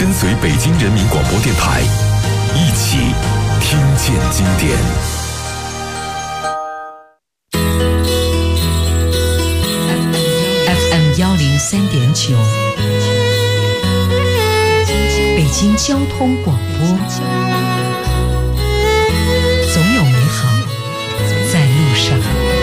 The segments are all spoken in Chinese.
跟随北京人民广播电台，一起听见经典。 FM103.9，北京交通广播，总有美好在路上。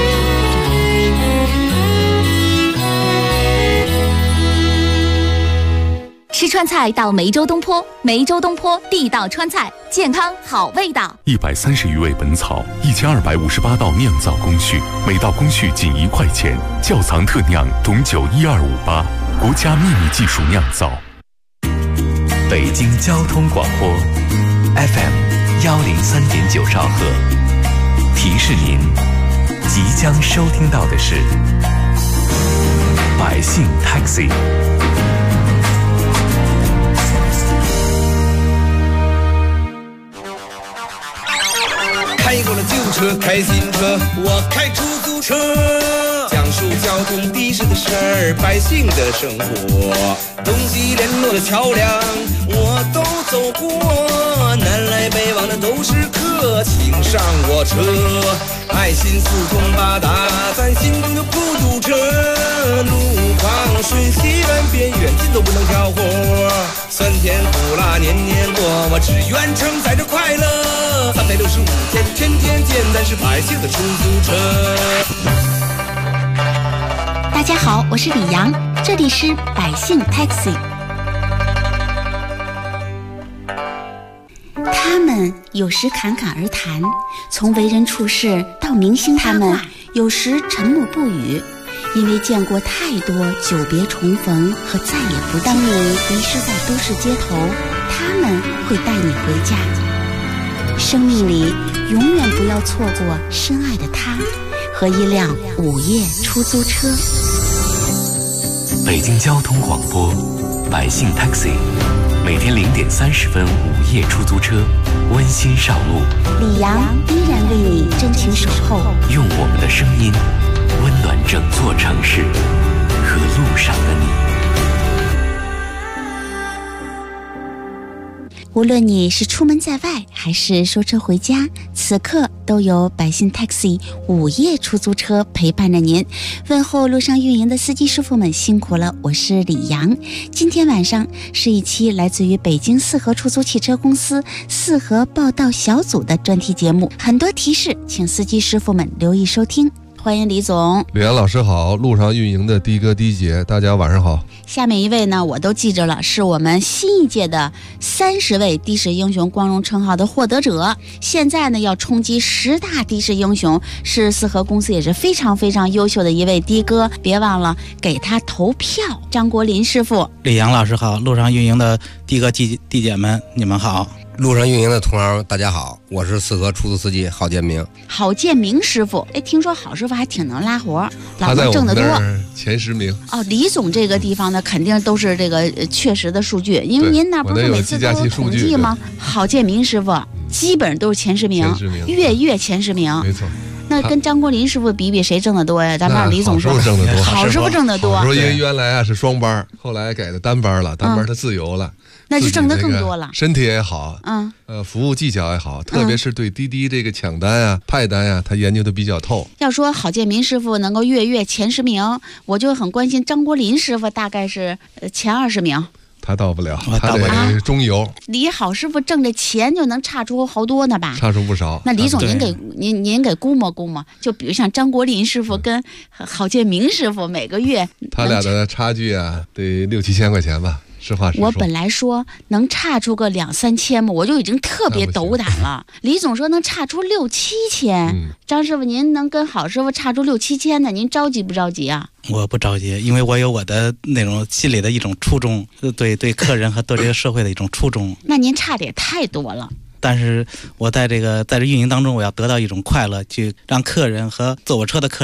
吃川菜到梅州东坡，梅州东坡地道川菜，健康好味道。 130余味本草，1258道酿造工序，每道工序仅1块钱，窖藏特酿董酒12588，国家秘密技术酿造。 北京交通广播 FM103.9兆赫，提示您即将收听到的是百姓 Taxi。 开过了旧车，开新车，我开出租车，讲述交通的士的事儿，百姓的生活，东西联络的桥梁我都走过，南来北往的都是客，请上我车，爱心四通八达，咱心中就不堵车，路旁顺西软边远近都不能挑活，酸甜苦辣年年过，我只愿承载着快乐，365天天天见，咱是百姓的出租车。 大家好，我是李阳，这里是百姓 Taxi。 他们有时侃侃而谈，从为人处事到明星他们有时沉默不语，因为见过太多久别重逢和再也不见。当你迷失在都市街头，他们会带你回家。生命里永远不要错过深爱的他和一辆午夜出租车。 北京交通广播百姓 Taxi， 每天0点30分午夜出租车，温馨上路。 李阳依然为你真情守候， 用我们的声音温暖整座城市和路上的你。 无论你是出门在外还是说车回家，此刻都有百姓 Taxi 午夜出租车陪伴着您。问候路上运营的司机师傅们辛苦了，我是李阳。今天晚上是一期来自于北京四合出租汽车公司四合报道小组的专题节目，很多提示，请司机师傅们留意收听。欢迎李总。 李阳老师好，路上运营的的哥的姐，大家晚上好。 下面一位呢，我都记着了，是我们新一届的30位的士英雄光荣称号的获得者。现在呢，要冲击10大的士英雄，是四合公司也是非常非常优秀的一位的哥，别忘了给他投票。张国林师傅。 李阳老师好，路上运营的的哥的姐们，你们好。 路上运营的同行大家好，我是四合出租司机郝建明。 郝建明师傅，哎，听说郝师傅还挺能拉活， 他在我们那儿前10名。 哦，李总这个地方呢，肯定都是这个确实的数据，因为您那不是每次都有统计吗？郝建明师傅基本都是前10名，月前10名， 没错。 那跟张国林师傅比谁挣得多呀？咱们让李总说。 好师傅挣得多。 说因为原来是双班，后来改的单班了，单班他自由了。 那就挣得更多了， 身体也好，服务技巧也好，特别是对滴滴这个抢单啊、派单啊，他研究的比较透。 要说郝建明师傅能够月前10名，我就很关心张国林师傅大概是前20名。 他到不了，他得中游。 李郝师傅挣这钱就能差出好多呢吧？ 差出不少。 那李总您给估摸估摸，就比如像张国林师傅跟郝建明师傅每个月， 他俩的差距啊，得6、7千块钱吧。实话实说， 我本来说能差出个2、3千嘛，我就已经特别斗胆了。李总说能差出6、7千，张师傅您能跟郝师傅差出6、7千呢？您着急不着急啊？ 我不着急，因为我有我的那种心里的一种初衷，对客人和对这个社会的一种初衷。 那您差的也太多了。 但是我在这运营当中，我要得到一种快乐，去让客人和坐我车的客人呢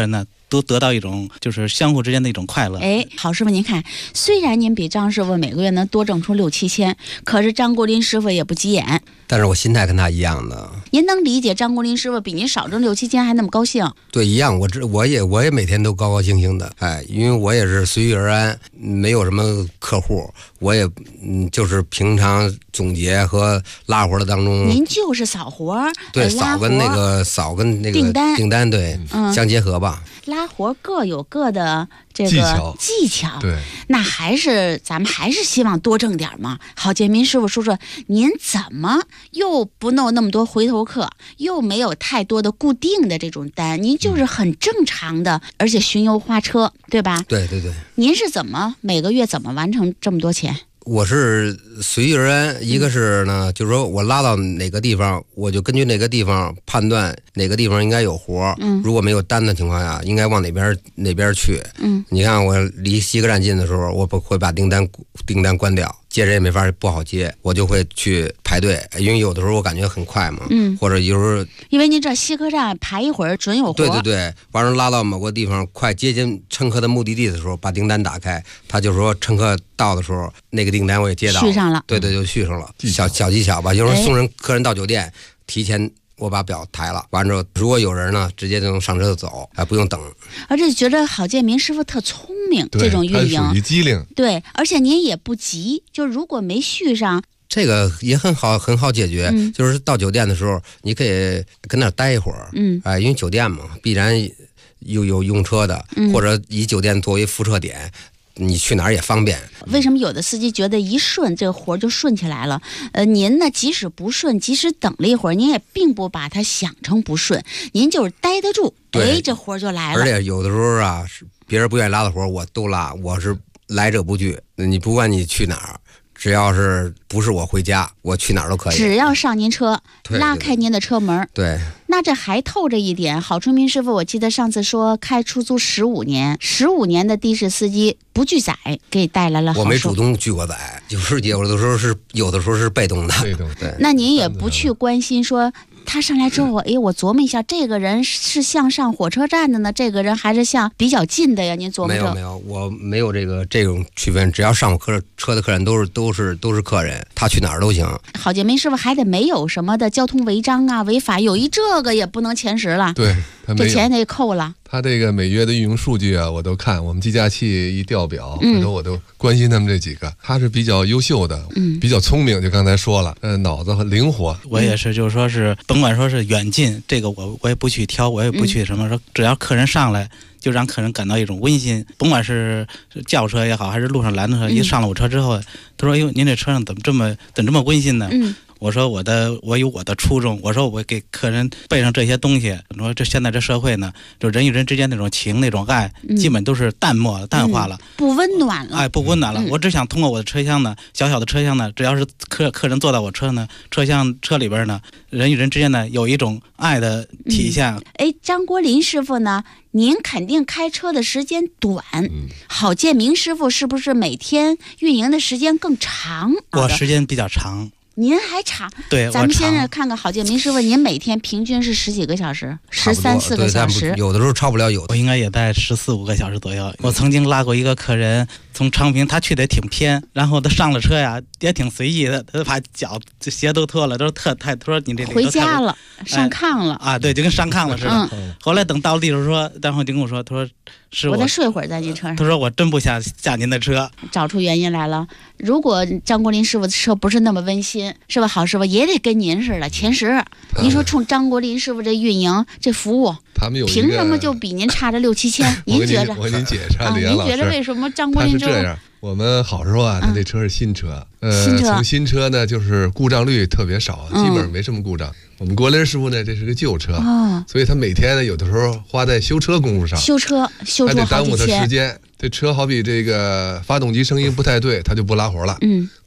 都得到一种就是相互之间的一种快乐。 哎，郝师傅您看，虽然您比张师傅每个月能多挣出6、7千，可是张国林师傅也不急眼。 但是我心态跟他一样的。 您能理解张国林师傅比您少挣6、7千还那么高兴？ 对，一样，我也每天都高高兴兴的，哎，因为我也是随遇而安，没有什么客户，我也就是平常总结和拉活的当中， 您就是扫活， 对，扫跟那个订单对，相结合吧。 拉活各有各的这个技巧， 对， 那咱们还是希望多挣点嘛。郝建民师傅说说，您怎么又不弄那么多回头客，又没有太多的固定的这种单，您就是很正常的，而且巡游花车，对吧？ 对对对。 您是每个月怎么完成这么多钱？ 我是随遇而安，一个是呢，就是说我拉到哪个地方，我就根据哪个地方判断哪个地方应该有活，如果没有单的情况下，应该往哪边去。你看我离西客站近的时候，我会把订单关掉，接着也不好接，我就会去排队，因为有的时候我感觉很快嘛，或者有时候因为您这西客站排一会儿准有活。 对对对，完了拉到某个地方快接近乘客的目的地的时候，把订单打开，他就说乘客到的时候，那个订单我也接到续上了， 对对，就续上了，小技巧吧。有时候送客人到酒店，提前我把表抬了，完之后如果有人呢，直接就能上车就走，不用等。 而且觉得郝建民师傅特聪明，这种运营他属于机灵。 对，而且您也不急，就如果没续上。 这个也很好解决，就是到酒店的时候，你可以跟那儿待一会儿，因为酒店嘛，必然有用车的，或者以酒店作为辐射点，你去哪儿也方便。 为什么有的司机觉得一顺这个活就顺起来了？您呢，即使不顺，即使等了一会儿，您也并不把它想成不顺，您就是待得住，这活就来了。 而且有的时候啊，是别人不愿意拉的活，我都拉，我是来者不拒。你不管你去哪儿，只要是不是我回家，我去哪儿都可以。 只要上您车，拉开您的车门。 对。 那这还透着一点，郝春明师傅，我记得上次说开出租15年的的士司机不拒载，给带来了好处。 我没主动拒过载，有的时候是被动的。对。 那您也不去关心说。他上来之后，我琢磨一下，这个人是向上火车站的呢，这个人还是向比较近的呀？您琢磨着？ 没有，我没有这种区分，只要上我车的客人都是客人，他去哪儿都行。 郝建民师傅还得没有什么的交通违章啊、违法，有这个也不能前10了。 对， 这钱得扣了。 他这个每月的运营数据啊，我都看，我们计价器一调表，我都关心他们这几个。他是比较优秀的，比较聪明，就刚才说了，脑子很灵活。 我也是，就是说是甭管说是远近，这个我也不去挑，我也不去什么说，只要客人上来，就让客人感到一种温馨。甭管是轿车也好，还是路上拦的车，一上了我车之后，他说：“哟，您这车上怎么这么温馨呢？”我说我有我的初衷，我说我给客人备上这些东西。我说现在这社会呢，就人与人之间那种情那种爱，基本都是淡化了， 不温暖了。 不温暖了。我只想通过我的车厢呢，小的车厢呢，只要是客人坐到我车里边呢，人与人之间呢有一种爱的体现。 张国林师傅呢，您肯定开车的时间短，郝建明师傅是不是每天运营的时间更长？ 我时间比较长。 您还长？ 对， 咱们先是看看郝建民师傅，您每天平均是10几个小时，13、14个小时， 有的时候超不了， 我应该也在14、15个小时左右。我曾经拉过一个客人从昌平，他去的也挺偏，然后他上了车呀，也挺随意的，他把脚鞋都脱了，都他说你这里回家了，上炕了啊，对，就跟上炕了似的。后来等到了地方说，然后就跟我说，他说是我再睡会儿在您车上。 他说我真不想下您的车。 找出原因来了。如果张国林师傅的车不是那么温馨，是吧？郝师傅也得跟您似的前10。您说冲张国林师傅这运营这服务， 他们有凭什么就比您差这6、7千？您觉着？ 我给您解释啊，李阳老师， 您觉着为什么张国林是这样？我们好时候啊，他这车是新车，从新车呢，就是故障率特别少，基本上没什么故障。我们国林师傅呢，这是个旧车，所以他每天呢，有的时候花在修车功夫上， 修车还得耽误他时间。这车好比这个发动机声音不太对，他就不拉活了。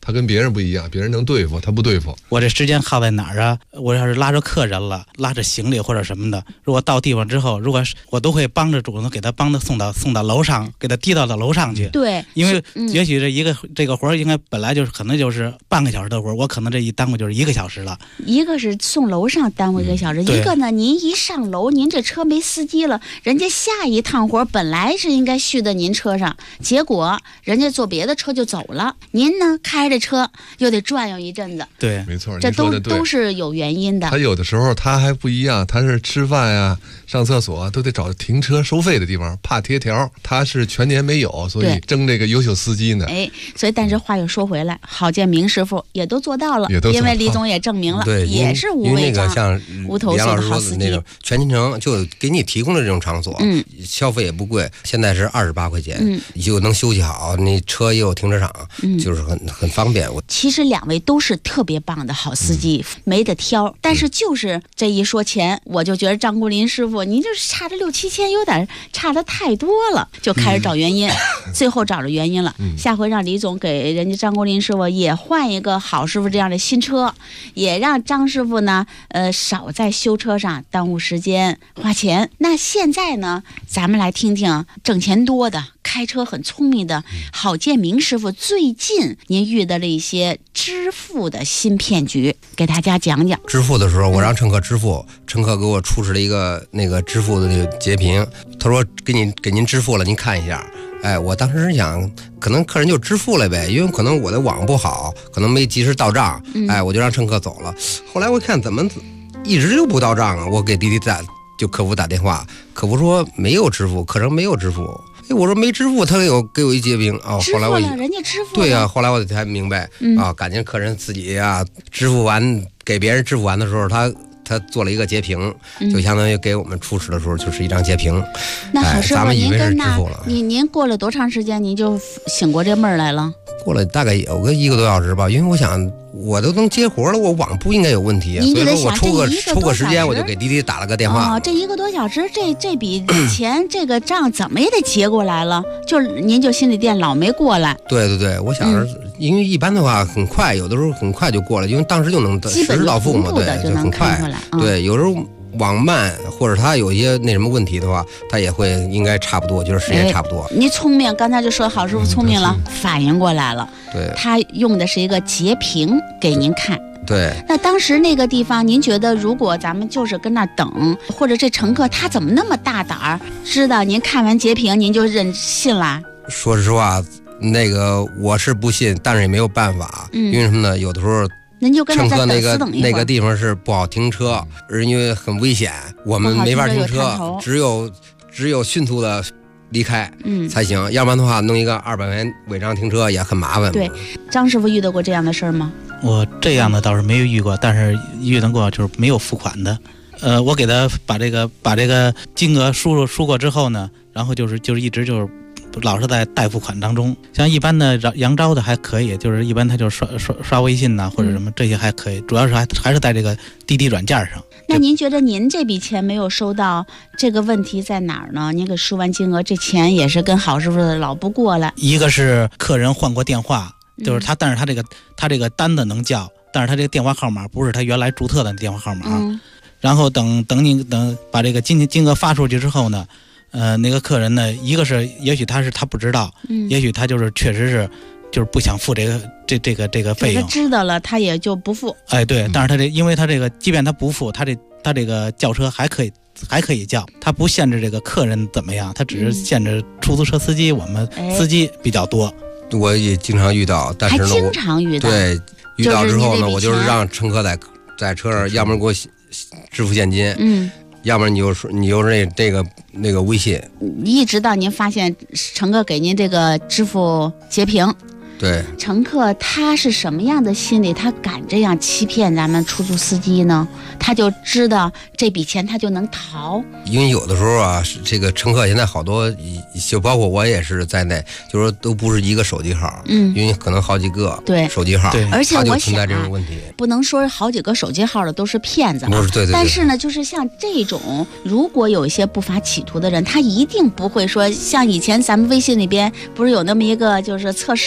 他跟别人不一样，别人能对付，他不对付。 我这时间耗在哪儿啊？我要是拉着客人了，拉着行李或者什么的，如果到地方之后，如果我都会帮着主人给他送到楼上，给他提到楼上去。 对， 因为也许这个活应该本来可能就是半个小时的活，我可能这一耽误就是1个小时了。 一个是送楼上耽误1个小时，一个呢，您一上楼，您这车没司机了，人家下一趟活本来是应该续在您车上，结果人家坐别的车就走了，您呢开着车又得转悠一阵子。 对， 没错， 这都是有原因的。 他有的时候他还不一样，他是吃饭呀、上厕所都得找停车收费的地方，怕贴条。他是全年没有，所以争这个优秀司机呢。 所以但是话又说回来，郝建明师傅也都做到了，因为李总也证明了，也是无违章、无头绪的好司机。 那个全勤城就给你提供了这种场所，消费也不贵，现在是28块钱，就能休息好，你车也有停车场，就是很方便。 其实2位都是特别棒的好司机，没得挑。但是就是这一说钱，我就觉得张国林师傅，您就是差这6、7千，有点差的太多了，就开始找原因，最后找着原因了。下回让李总给人家张国林师傅也换一个好师傅这样的新车，也让张师傅呢，少在修车上耽误时间花钱。那现在呢，咱们来听听挣钱多的、开车很聪明的郝建明师傅，最近您遇到了一些支付的新骗局，给大家讲讲。 支付的时候，我让乘客支付，乘客给我出示了一个那个支付的那个截屏，他说给您支付了，您看一下。我当时想，可能客人就支付了呗，因为可能我的网不好，可能没及时到账，我就让乘客走了。后来我看怎么一直就不到账啊，我给滴滴就客服打电话，客服说没有支付，客人没有支付。我说没支付，他给我一截屏啊。后来人家支付了。 对呀，后来我才明白啊，感觉客人自己啊支付完给别人支付完的时候，他做了一个截屏，就相当于给我们出示的时候就是一张截屏。 那好师傅，您跟您过了多长时间您就醒过这闷儿来了？ 过了大概有个1个多小时吧，因为我想我都能接活了，我网不应该有问题啊，所以说我抽个时间我就给滴滴打了个电话。 这1个多小时，这笔钱这个账怎么也得结过来了，您就心里惦老没过来。 对，我想着，因为一般的话很快，有的时候很快就过了，因为当时就能实时到付嘛，对，就很快。对，有时候网慢或者他有一些那什么问题的话，他也会应该差不多，就是时间差不多。 你聪明，刚才就说郝师傅聪明了，反应过来了。 对， 他用的是一个截屏给您看。 对， 那当时那个地方，您觉得如果咱们就是跟那等，或者这乘客他怎么那么大胆儿，知道您看完截屏您就认信了？ 说实话，那个我是不信，但是也没有办法，因为什么呢？有的时候。 您就跟乘客那个地方是不好停车，因为很危险，我们没法停车，只有迅速的离开才行，要不然的话弄一个200元违章停车也很麻烦。 对，张师傅遇到过这样的事儿吗？ 我这样的倒是没有遇过，但是遇到过就是没有付款的。我给他把这个金额输过之后呢，然后就是一直就是。老是在代付款当中，像一般的扬招的还可以，就是一般他就刷微信呐、或者什么这些还可以，主要是还是在这个滴滴软件上。 那您觉得您这笔钱没有收到，这个问题在哪儿呢？您给输完金额，这钱也是跟郝师傅的老不过来。 一个是客人换过电话，就是他，但是他这个单子能叫，但是他这个电话号码不是他原来注册的电话号码。然后等把这个金额发出去之后呢。那个客人呢，一个是也许他不知道，也许他就是确实是就是不想付这个费用， 他知道了他也就不付。 对，但是因为他这个即便他不付，他这个轿车还可以叫，他不限制这个客人怎么样，他只是限制出租车司机，我们司机比较多。 我也经常遇到，但是呢， 还经常遇到。 对，遇到之后呢，我就是让乘客在车上，要么给我支付现金，要不然你就是那个微信， 一直到您发现乘客给您这个支付截屏。 对， 乘客他是什么样的心理，他敢这样欺骗咱们出租司机呢？他就知道这笔钱他就能逃。 因为有的时候啊，这个乘客现在好多，就包括我也是在内，就是说都不是一个手机号，因为可能好几个手机号， 而且我存在这种问题， 不能说好几个手机号的都是骗子， 不是对。 但是呢，就是像这种，如果有一些不法企图的人，他一定不会说像以前咱们微信里边不是有那么一个就是测试。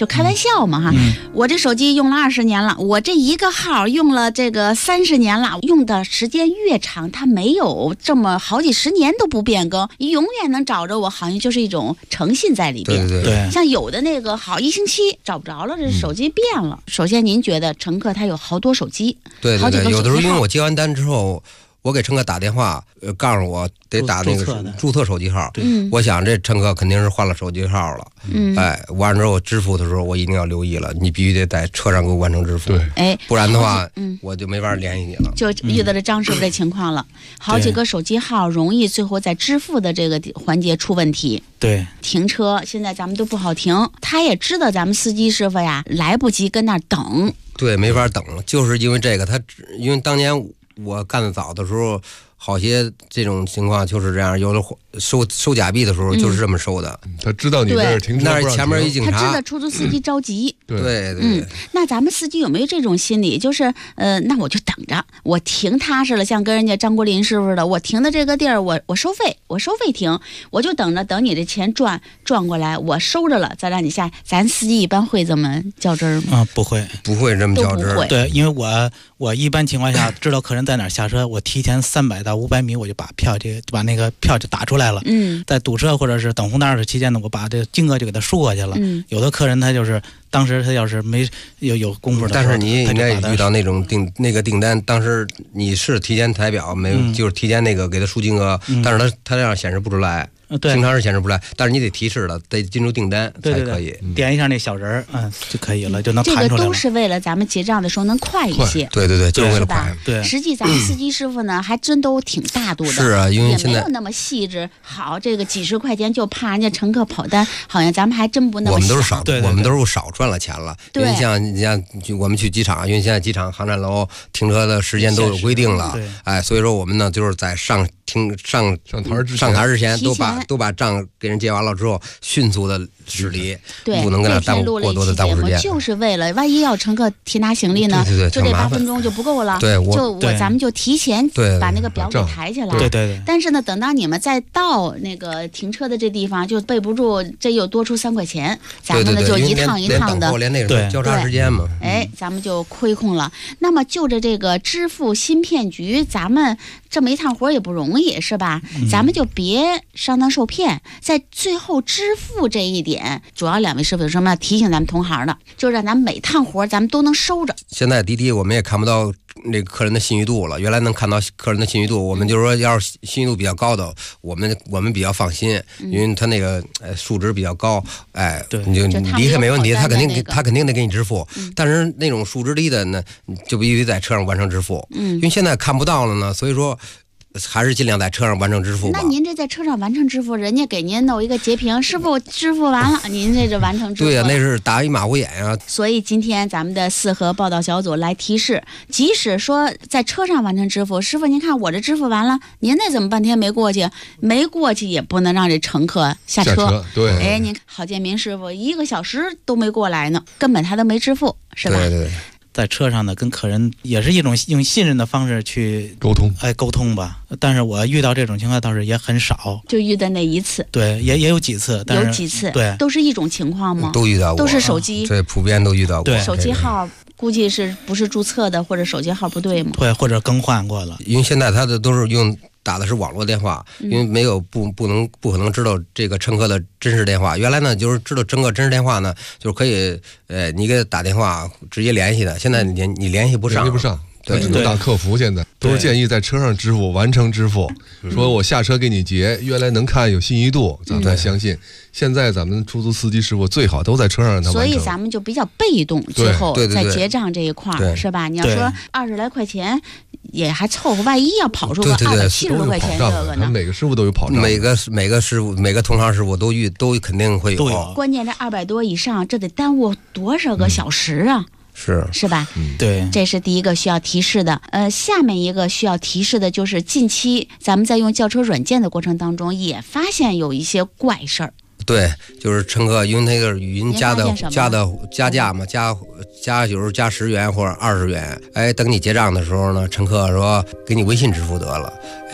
就开玩笑嘛哈。我这手机用了20年了，我这一个号用了这个30年了，用的时间越长，它没有这么好几十年都不变更，永远能找着我，好像就是一种诚信在里边。 对， 像有的那个好1星期找不着了，这手机变了。首先，您觉得乘客他有好多手机， 对，有的时候因为我接完单之后，我给乘客打电话，告诉我得打那个注册手机号。我想这乘客肯定是换了手机号了。完了之后支付的时候，我一定要留意了，你必须得在车上给我完成支付。 对， 不然的话，我就没法联系你了。 就遇到了张师傅这情况了，好几个手机号容易最后在支付的这个环节出问题。 对， 停车现在咱们都不好停，他也知道咱们司机师傅呀来不及跟那儿等。 对，没法等了，就是因为这个，因为当年我干得早的时候，好些这种情况就是这样，有的收假币的时候就是这么收的。 他知道你这儿停车， 那前面一警察， 他知道出租司机着急。 对， 那咱们司机有没有这种心理？就是那我就等着，我停踏实了，像跟人家张国林师傅的，我停的这个地儿，我收费停，我就等你这钱转过来，我收着了再让你下。咱司机一般会这么较真吗？ 不会这么较真。 对，因为我一般情况下知道客人在哪儿下车，我提前300到500米我就把那个票就打出来了。在堵车或者是等红灯的期间呢，我把这个金额就给他输过去了。有的客人他就是当时他要是没有功夫的时候， 但是你应该遇到那种订单，当时你是提前抬表没有，就是提前那个给他输金额，但是他这样显示不出来。经常是显示不出来，但是你得提示了，得进入订单才可以。 点一下那小人就可以了，就能弹出来了。 这个都是为了咱们结账的时候能快一些。 对，就是为了快。 对， 实际咱们司机师傅呢，还真都挺大度的。 是啊，因为现在也没有那么细致。好，这个几十块钱就怕人家乘客跑单，好像咱们还真不那么想。 我们都是少赚了钱了。因为像我们去机场，因为现在机场航站楼停车的时间都有规定了。所以说我们呢就是在上台之前都把账给人结完了之后，迅速的驶离，不能跟他耽误过多的耽误时间。 就是为了万一要乘客提拿行李呢，就这8分钟就不够了。咱们就提前把那个表给抬起来。 对。 但是呢，等到你们再到那个停车的这地方，就备不住这又多出3块钱，咱们呢就一趟一趟的， 连那个交叉时间嘛。 咱们就亏空了。那么就着这个支付新骗局，咱们这么一趟活也不容易，是吧？咱们就别上当受骗，在最后支付这一点，主要2位师傅有什么要提醒咱们同行的，就让咱们每趟活咱们都能收着。 现在滴滴我们也看不到那个客人的信誉度了，原来能看到客人的信誉度，我们就是说要是信誉度比较高的，我们比较放心，因为他那个数值比较高，你就离开没问题，他肯定得给你支付。但是那种数值低的呢，就必须在车上完成支付。因为现在看不到了呢，所以说还是尽量在车上完成支付吧。 那您这在车上完成支付，人家给您弄一个截屏，师傅支付完了，您这就完成支付了。 对呀，那是打一马虎眼啊。 所以今天咱们的4合报道小组来提示，即使说在车上完成支付，师傅您看我这支付完了，您那怎么半天没过去？没过去也不能让这乘客下车。 对， 您郝建民师傅1个小时都没过来呢，根本他都没支付，是吧？ 对。 在车上呢，跟客人也是一种用信任的方式去沟通吧。但是我遇到这种情况倒是也很少， 就遇到那一次。 对，也有几次，但是有几次， 对， 都是一种情况吗？ 都遇到过， 都是手机， 这普遍都遇到过。 对， 手机号估计是不是注册的，或者手机号不对吗？ 对，或者更换过了。 因为现在他的都是打的是网络电话，因为没有不可能知道这个乘客的真实电话。原来呢，就是知道乘客真实电话呢，就是可以你给他打电话直接联系的。现在你联系不上。 对，只能打客服。现在都是建议在车上支付，完成支付。说我下车给你结，原来能看有信誉度，咱们才相信。现在咱们出租司机师傅最好都在车上让他完成。 所以咱们就比较被动，最后在结账这一块是吧？你要说20来块钱也还凑合，万一要跑出个270多块钱，这个呢？ 每个师傅都有跑账， 每个师傅，每个同行师傅都肯定会有。 关键这200多以上，这得耽误多少个小时啊？是吧？ 对， 这是第一个需要提示的。下面一个需要提示的就是近期咱们在用轿车软件的过程当中，也发现有一些怪事儿。 对，就是乘客因为那个语音加价嘛，有时候加10元或者20元。等你结账的时候呢，乘客说给你微信支付得了。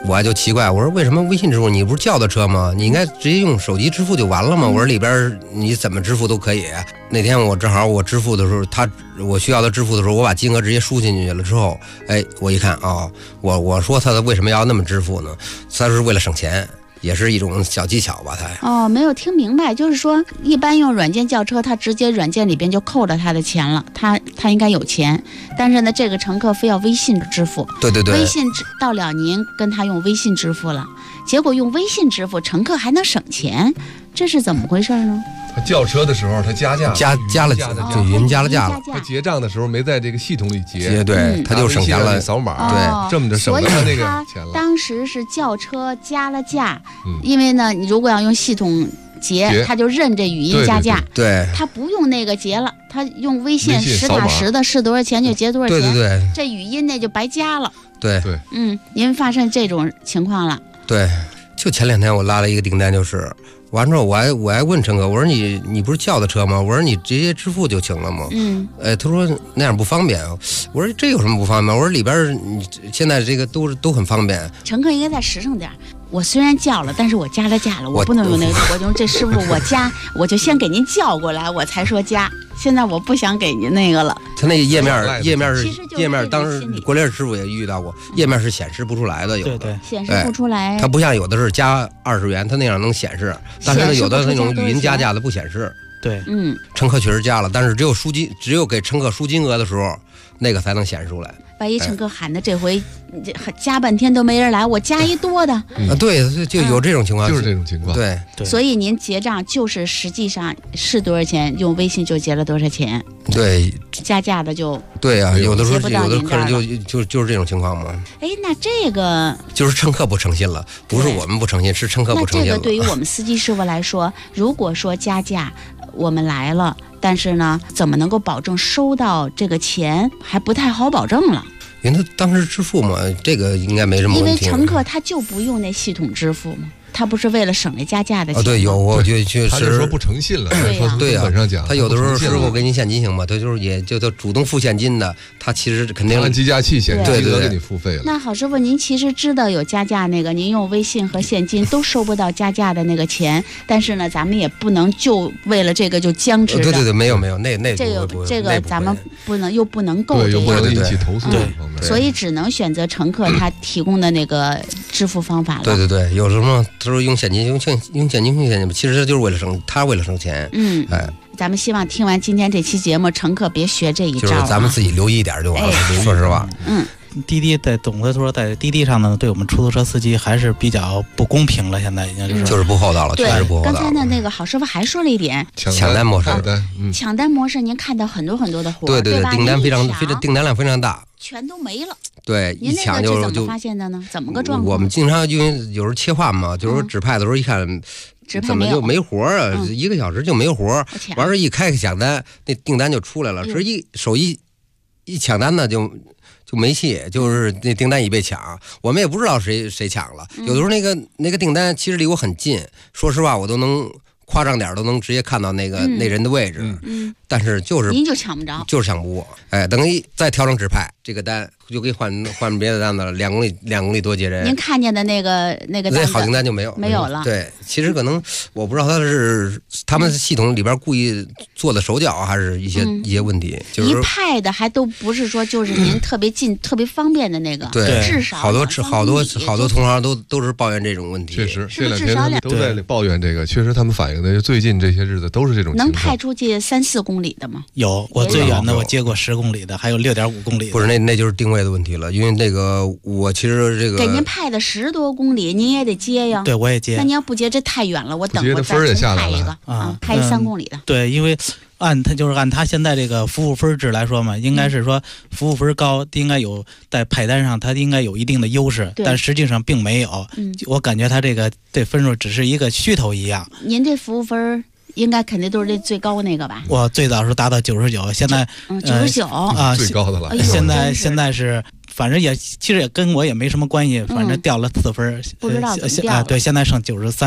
我就奇怪，我说为什么微信支付？你不是叫的车吗？你应该直接用手机支付就完了吗？我说里边你怎么支付都可以。那天我正好我支付的时候，我需要他支付的时候，我把金额直接输进去了之后，我一看啊，我说他为什么要那么支付呢？他是为了省钱。也是一种小技巧吧， 他没有听明白，就是说一般用软件叫车，他直接软件里边就扣了他的钱了，他应该有钱，但是呢，这个乘客非要微信支付， 对， 微信到了您跟他用微信支付了，结果用微信支付，乘客还能省钱，这是怎么回事呢？ 他叫车的时候，他加价加了，就语音加了价了。 他结账的时候没在这个系统里结， 对，他就省钱了， 扫码， 对， 这么着省了他那个钱了。 当时是叫车加了价，因为呢，你如果要用系统结，他就认这语音加价， 对， 他不用那个结了，他用微信实打实的是多少钱就结多少钱， 对， 这语音那就白加了， 对， 您发生这种情况了， 对，就前2天我拉了一个订单，就是完之后我还问乘客，我说你不是叫的车吗？我说你直接支付就行了吗？他说那样不方便。我说这有什么不方便？我说里边你现在这个都很方便。 乘客应该再实诚点。我虽然叫了，但是我加了价了，我不能用那个，我用这师傅我加，我就先给您叫过来，我才说加。现在我不想给您那个了。 他那页面，当时国联师傅也遇到过，页面是显示不出来的，有的显示不出来。 它不像有的是加20元，它那样能显示，但是呢，有的那种语音加价的不显示。 对， 乘客确实加了，但是只有给乘客输金额的时候，那个才能显示出来。 万一乘客喊的这回加半天都没人来，我加一多的。 对，就有这种情况， 就是这种情况。 对， 所以您结账就是实际上是多少钱，用微信就结了多少钱。 对， 加价的就对啊，有的时候有的客人就是这种情况嘛。 那这个就是乘客不诚信了，不是我们不诚信，是乘客不诚信了。 那这个对于我们司机师傅来说，如果说加价我们来了，但是呢，怎么能够保证收到这个钱，还不太好保证了。 因为他当时支付嘛，这个应该没什么问题。 因为乘客他就不用那系统支付嘛，他不是为了省那加价的钱。 对，我就确实他就说不诚信了。 对呀， 本上讲， 他有的时候师傅给你现金行吗？他就是也就他主动付现金的，他其实肯定按计价器显示金额给你付费了。 那好师傅，您其实知道有加价那个，您用微信和现金都收不到加价的那个钱，但是呢，咱们也不能就为了这个就僵持着。 对，没有，那这个咱们不能够这样， 又不能引起投诉。 所以只能选择乘客他提供的那个支付方法了。 对，有什么他说用现金，用现金，其实就是为了省钱。 咱们希望听完今天这期节目，乘客别学这一招， 就是咱们自己留意一点就完了。说实话， 滴滴总的说，在滴滴上呢，对我们出租车司机还是比较不公平了。现在已经就是不厚道了，确实不厚道。 刚才呢，那个好师傅还说了一点， 抢单模式， 抢单模式，您看到很多的活， 对，订单量非常大， 全都没了。 对，一抢就怎么发现的呢？怎么个状况？ 我们经常因为有时候切换嘛，就是说指派的时候一看，怎么就没活啊？1个小时就没活，完事一开抢单，那订单就出来了。手一抢单呢就没戏，就是那订单已被抢，我们也不知道谁抢了。有的时候那个订单其实离我很近，说实话我都能夸张点都能直接看到那人的位置，但是您就抢不着， 就是抢不过。等于再调整指派，这个单就可以换别的单子了，2公里多接人。 您看见的那个单子， 好订单就没有了。对，其实可能我不知道他们系统里边故意做的手脚，还是一些问题。就是一派的还都不是说就是您特别近、特别方便的那个， 对， 至少好多同行都是抱怨这种问题。 确实，这2天他们都在抱怨这个，确实他们反映的最近这些日子都是这种情况。 能派出去3-4公里的吗？ 有，我最远的我接过10公里的，还有6.5公里的。 不是，那就是定位的问题了，因为这个我其实这个给您派的10多公里，您也得接呀。 对，我也接。 那您要不接，这太远了，我等会儿再派一个派3公里的。 对，因为按他现在这个服务分制来说嘛，应该是说服务分高，应该有在派单上，他应该有一定的优势，但实际上并没有。我感觉他这分数只是一个噱头一样。 您这服务分应该肯定都是这最高那个吧？ 我最早是达到99，现在 99 啊，最高的了。 现在是，反正其实也跟我也没什么关系，反正掉了4分。 不知道怎么掉了。 对，现在剩93分。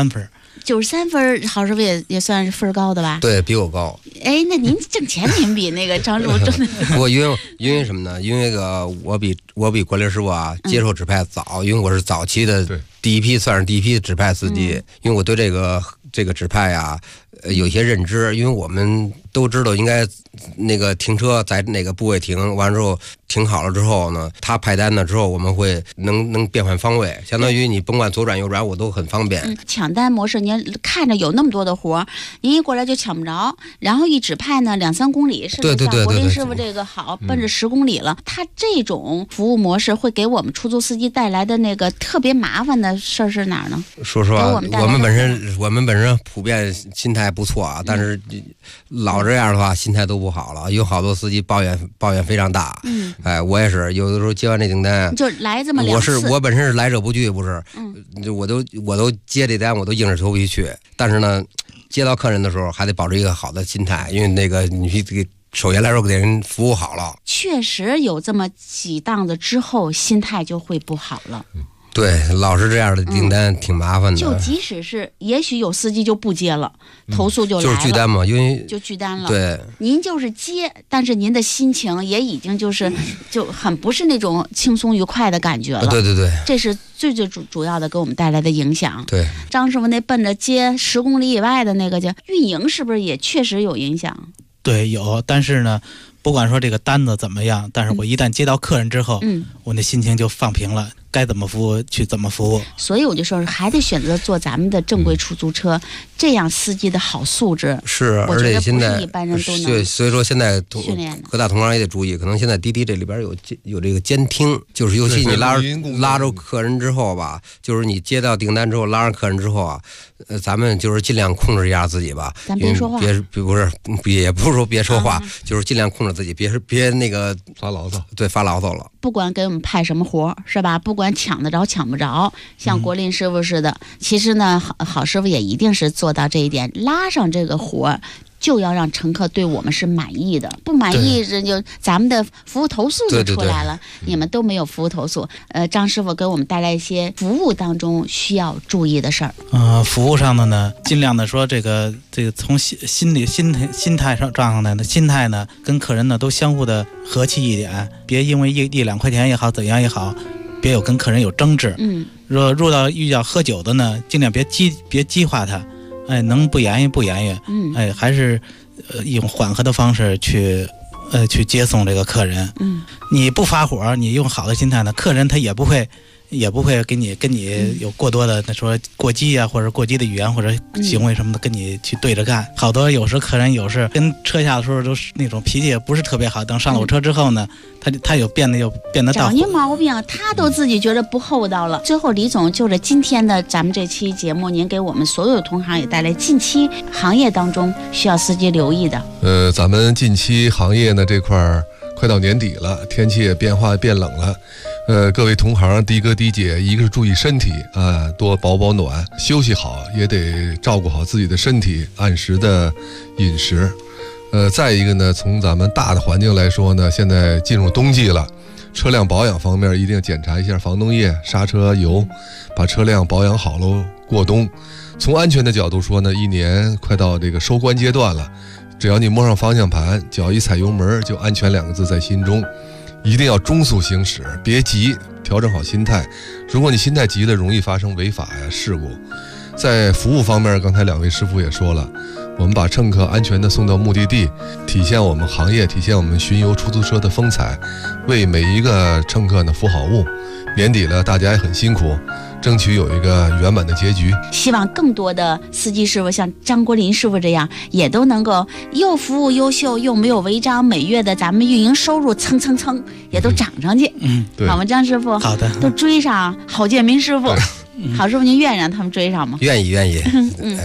93分，郝师傅也算是分高的吧？ 对比我高。 哎，那您挣钱您比那个张师傅挣的。 不过因为什么呢？因为我比关林师傅啊接受指派早，因为我是早期的第一批，算是第一批的指派司机。因为我对这个指派啊有一些认知，因为我们都知道应该那个停车在哪个部位停，完了之后停好了之后呢，他派单了之后，我们会能变换方位，相当于你甭管左转右转，我都很方便。 抢单模式，您看着有那么多的活，您一过来就抢不着，然后一指派呢2-3公里，甚至像国林师傅这个好奔着10公里了。他这种服务模式会给我们出租司机带来的那个特别麻烦的事儿是哪儿呢？ 说实话，我们本身普遍心态不错啊，但是老这样的话心态都不好了，有好多司机抱怨非常大。我也是有的时候接完这订单就来这么2次， 我本身是来者不拒，不是，我都接这单，我都硬着头皮去。但是呢，接到客人的时候还得保持一个好的心态，因为那个你给首先来说给人服务好了。 确实有这么几档子之后，心态就会不好了。 对，老是这样的订单挺麻烦的。 就即使是，也许有司机就不接了，投诉就来了， 就是拒单嘛，因为就拒单了。 对， 您就是接，但是您的心情也已经就很不是那种轻松愉快的感觉了。 对， 这是最主要的给我们带来的影响。 对， 张师傅那奔着接10公里以外的那个叫运营，是不是也确实有影响？ 对，有，但是呢，不管说这个单子怎么样，但是我一旦接到客人之后，我那心情就放平了，该怎么服务去怎么服务。 所以我就说还得选择坐咱们的正规出租车，这样司机的好素质是，而且现在一般人都能。 对，所以说现在各大同行也得注意，可能现在滴滴这里边有这个监听，就是尤其你拉着客人之后吧，就是你接到订单之后拉上客人之后啊，咱们就是尽量控制一下自己吧， 咱别说话， 也不是说别说话，就是尽量控制自己，别那个发牢骚。 对，发牢骚了。 不管给我们派什么活是吧？不管抢得着抢不着，像国林师傅似的，其实呢，好师傅也一定是做到这一点，拉上这个活就要让乘客对我们是满意的，不满意这就咱们的服务投诉就出来了。你们都没有服务投诉，张师傅给我们带来一些服务当中需要注意的事儿。 服务上的呢，尽量的说这个从心态上上来的心态呢，跟客人呢都相互的和气一点，别因为1-2块钱也好，怎样也好，别有跟客人有争执。若遇到喝酒的呢，尽量别激化他。能不言语，还是用缓和的方式去接送这个客人。你不发火，你用好的心态呢，客人他也不会跟你有过多的说过激啊，或者过激的语言或者行为什么的跟你去对着干。好多有时客人跟车下的时候都是那种脾气也不是特别好，等上了我车之后呢，他有变得找您毛病，他都自己觉得不厚道了。最后，李总就着今天的咱们这期节目，您给我们所有同行也带来近期行业当中需要司机留意的。 咱们近期行业呢这块儿快到年底了，天气也变冷了。各位同行的哥弟姐，一个是注意身体啊，多保暖，休息好，也得照顾好自己的身体，按时的饮食。再一个呢，从咱们大的环境来说呢，现在进入冬季了，车辆保养方面一定检查一下防冻液、刹车油，把车辆保养好喽，过冬。从安全的角度说呢，一年快到这个收官阶段了，只要你摸上方向盘，脚一踩油门，就安全2个字在心中。一定要中速行驶，别急，调整好心态。如果你心态急了，容易发生违法事故。在服务方面，刚才2位师傅也说了，我们把乘客安全的送到目的地，体现我们行业，体现我们巡游出租车的风采，为每一个乘客呢服好务。年底了，大家也很辛苦，争取有一个圆满的结局。 希望更多的司机师傅像张国林师傅这样，也都能够又服务优秀又没有违章，每月的咱们运营收入蹭也都涨上去。 对， 好吗，张师傅？ 好的， 都追上郝建民师傅。郝师傅，您愿意让他们追上吗？ 愿意。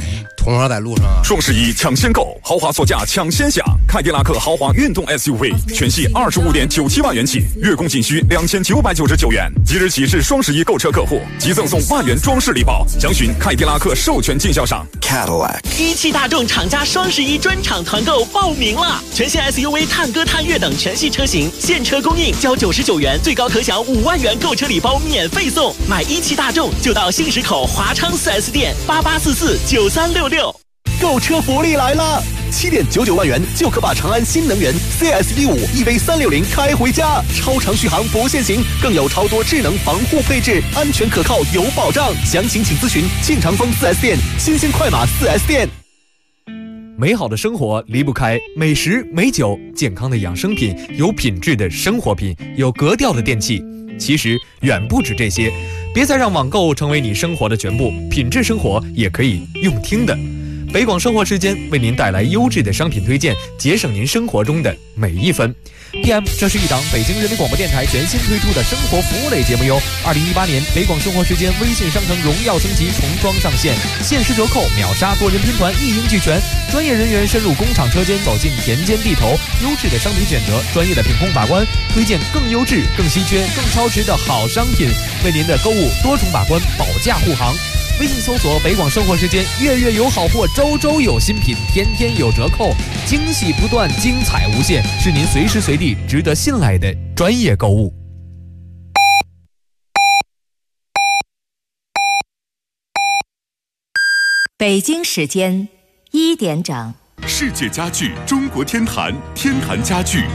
同行在路上啊。 双11抢先购，豪华座驾抢先享，凯迪拉克豪华运动 SUV 全系25.97万元起，月供仅需2999元。即日起至双11购车客户即赠送万元装饰礼包，详询凯迪拉克授权经销商 Cadillac。 一汽大众厂家双11专场团购报名了，全系 SUV 探歌、探岳等全系车型现车供应，交99元，最高可享5万元购车礼包免费送。买一汽大众就到新石口华昌 4S 店88449366。 购车福利来了！7.99万元就可把长安新能源 CS15 EV360开回家，超长续航不限行，更有超多智能防护配置，安全可靠有保障。详情请咨询庆长丰 4S 店、新兴快马 4S 店。 美好的生活离不开美食美酒，健康的养生品，有品质的生活品，有格调的电器。其实远不止这些，别再让网购成为你生活的全部，品质生活也可以用听的。北广生活时间为您带来优质的商品推荐，节省您生活中的每一分。PM， 这是一档北京人民广播电台全新推出的生活服务类节目哟。2018年北广生活时间微信商城荣耀升级重装上线，限时折扣，秒杀多人拼团，一应俱全。专业人员深入工厂车间，走进田间地头，优质的商品选择，专业的品控把关，推荐更优质、更稀缺、更超值的好商品，为您的购物多重把关，保驾护航。微信搜索北广生活时间，月月有好货，周周有新品，天天有折扣，惊喜不断，精彩无限，是您随时随地值得信赖的专业购物。 北京时间1点整， 世界家具中国天坛，天坛家具